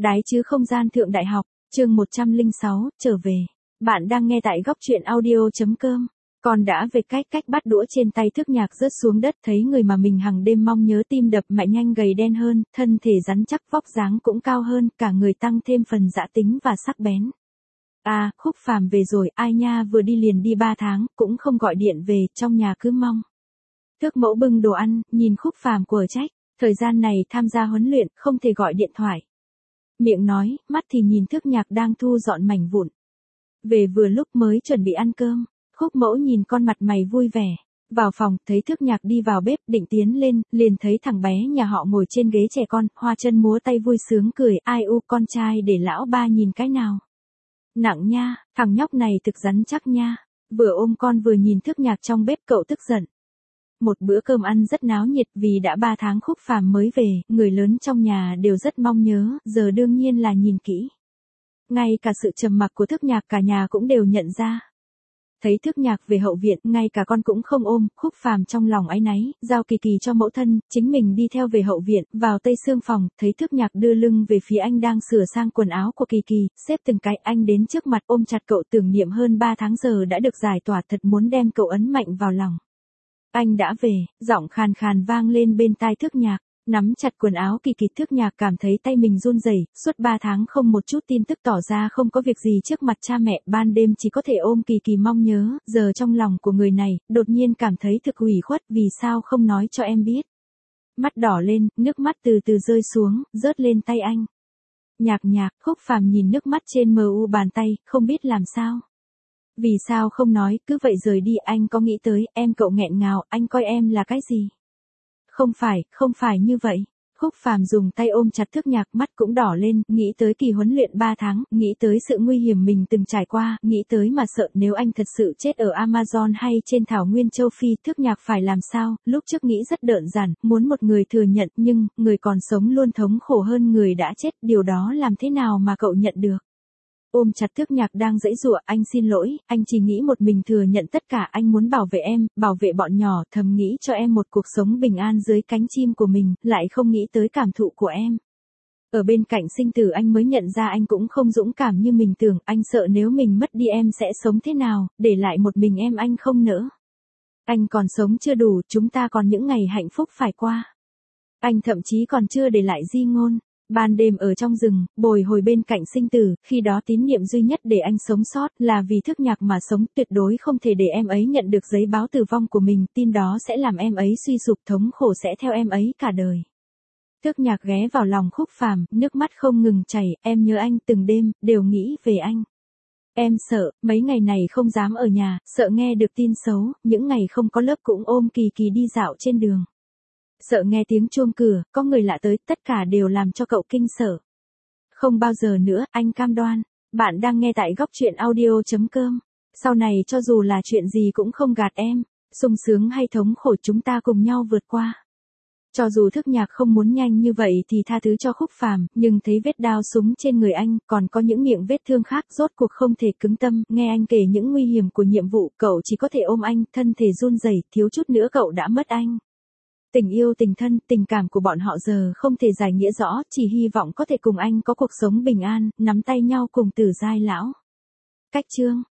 Đái chứ không gian thượng đại học, chương 106, trở về. Bạn đang nghe tại góc truyện audio.com. Con đã về cách bắt đũa trên tay Thức Nhạc rớt xuống đất, thấy người mà mình hàng đêm mong nhớ, tim đập mạnh nhanh, gầy đen hơn, thân thể rắn chắc, vóc dáng cũng cao hơn, cả người tăng thêm phần dã tính và sắc bén. À, Khúc Phàm về rồi, ai nha, vừa đi liền đi 3 tháng, cũng không gọi điện về, trong nhà cứ mong. Thước Mẫu bưng đồ ăn, nhìn Khúc Phàm của trách, thời gian này tham gia huấn luyện, không thể gọi điện thoại. Miệng nói, mắt thì nhìn Thức Nhạc đang thu dọn mảnh vụn. Về vừa lúc mới chuẩn bị ăn cơm, Khúc Mẫu nhìn con mặt mày vui vẻ. Vào phòng, thấy Thức Nhạc đi vào bếp, định tiến lên, liền thấy thằng bé nhà họ ngồi trên ghế trẻ con, hoa chân múa tay vui sướng cười, ai u con trai để lão ba nhìn cái nào. Nặng nha, thằng nhóc này thực rắn chắc nha. Vừa ôm con vừa nhìn Thức Nhạc trong bếp, cậu tức giận. Một bữa cơm ăn rất náo nhiệt, vì đã 3 tháng Khúc Phàm mới về, người lớn trong nhà đều rất mong nhớ, giờ đương nhiên là nhìn kỹ. Ngay cả sự trầm mặc của Thức Nhạc cả nhà cũng đều nhận ra. Thấy Thức Nhạc về hậu viện, ngay cả con cũng không ôm, Khúc Phàm trong lòng áy náy, giao Kỳ Kỳ cho mẫu thân, chính mình đi theo về hậu viện, vào tây xương phòng, thấy Thức Nhạc đưa lưng về phía anh đang sửa sang quần áo của Kỳ Kỳ, xếp từng cái, anh đến trước mặt ôm chặt cậu, tưởng niệm hơn 3 tháng giờ đã được giải tỏa, thật muốn đem cậu ấn mạnh vào lòng. Anh đã về, giọng khàn khàn vang lên bên tai Thức Nhạc, nắm chặt quần áo Kỳ Kỳ. Thức Nhạc cảm thấy tay mình run rẩy, suốt 3 tháng không một chút tin tức, tỏ ra không có việc gì trước mặt cha mẹ, ban đêm chỉ có thể ôm Kỳ Kỳ mong nhớ, giờ trong lòng của người này, đột nhiên cảm thấy thực ủy khuất, vì sao không nói cho em biết. Mắt đỏ lên, nước mắt từ từ rơi xuống, rớt lên tay anh. Nhạc, Khúc Phàm nhìn nước mắt trên mu bàn tay, không biết làm sao. Vì sao không nói, cứ vậy rời đi, anh có nghĩ tới, em, cậu nghẹn ngào, anh coi em là cái gì? Không phải như vậy. Khúc Phàm dùng tay ôm chặt Thức Nhạc, mắt cũng đỏ lên, nghĩ tới kỳ huấn luyện 3 tháng, nghĩ tới sự nguy hiểm mình từng trải qua, nghĩ tới mà sợ nếu anh thật sự chết ở Amazon hay trên thảo nguyên châu Phi, Thức Nhạc phải làm sao, lúc trước nghĩ rất đơn giản, muốn một người thừa nhận, nhưng, người còn sống luôn thống khổ hơn người đã chết, điều đó làm thế nào mà cậu nhận được? Ôm chặt Thức Nhạc đang giãy giụa, anh xin lỗi, anh chỉ nghĩ một mình thừa nhận tất cả, anh muốn bảo vệ em, bảo vệ bọn nhỏ, thầm nghĩ cho em một cuộc sống bình an dưới cánh chim của mình, lại không nghĩ tới cảm thụ của em. Ở bên cạnh sinh tử anh mới nhận ra anh cũng không dũng cảm như mình tưởng, anh sợ nếu mình mất đi em sẽ sống thế nào, để lại một mình em anh không nỡ. Anh còn sống chưa đủ, chúng ta còn những ngày hạnh phúc phải qua. Anh thậm chí còn chưa để lại di ngôn. Ban đêm ở trong rừng, bồi hồi bên cạnh sinh tử, khi đó tín niệm duy nhất để anh sống sót là vì Thức Nhạc mà sống, tuyệt đối không thể để em ấy nhận được giấy báo tử vong của mình, tin đó sẽ làm em ấy suy sụp, thống khổ sẽ theo em ấy cả đời. Thức Nhạc ghé vào lòng Khúc Phàm, nước mắt không ngừng chảy, em nhớ anh, từng đêm, đều nghĩ về anh. Em sợ, mấy ngày này không dám ở nhà, sợ nghe được tin xấu, những ngày không có lớp cũng ôm Kỳ Kỳ đi dạo trên đường. Sợ nghe tiếng chuông cửa, có người lạ tới, tất cả đều làm cho cậu kinh sợ. Không bao giờ nữa, anh cam đoan. Bạn đang nghe tại góc truyện audio.com. Sau này cho dù là chuyện gì cũng không gạt em, sung sướng hay thống khổ chúng ta cùng nhau vượt qua. Cho dù Thức Nhạc không muốn nhanh như vậy thì tha thứ cho Khúc Phàm, nhưng thấy vết đao súng trên người anh, còn có những miệng vết thương khác, rốt cuộc không thể cứng tâm, nghe anh kể những nguy hiểm của nhiệm vụ, cậu chỉ có thể ôm anh, thân thể run rẩy, thiếu chút nữa cậu đã mất anh. Tình yêu, tình thân, tình cảm của bọn họ giờ không thể giải nghĩa rõ, chỉ hy vọng có thể cùng anh có cuộc sống bình an, nắm tay nhau cùng tử giai lão. Cách chương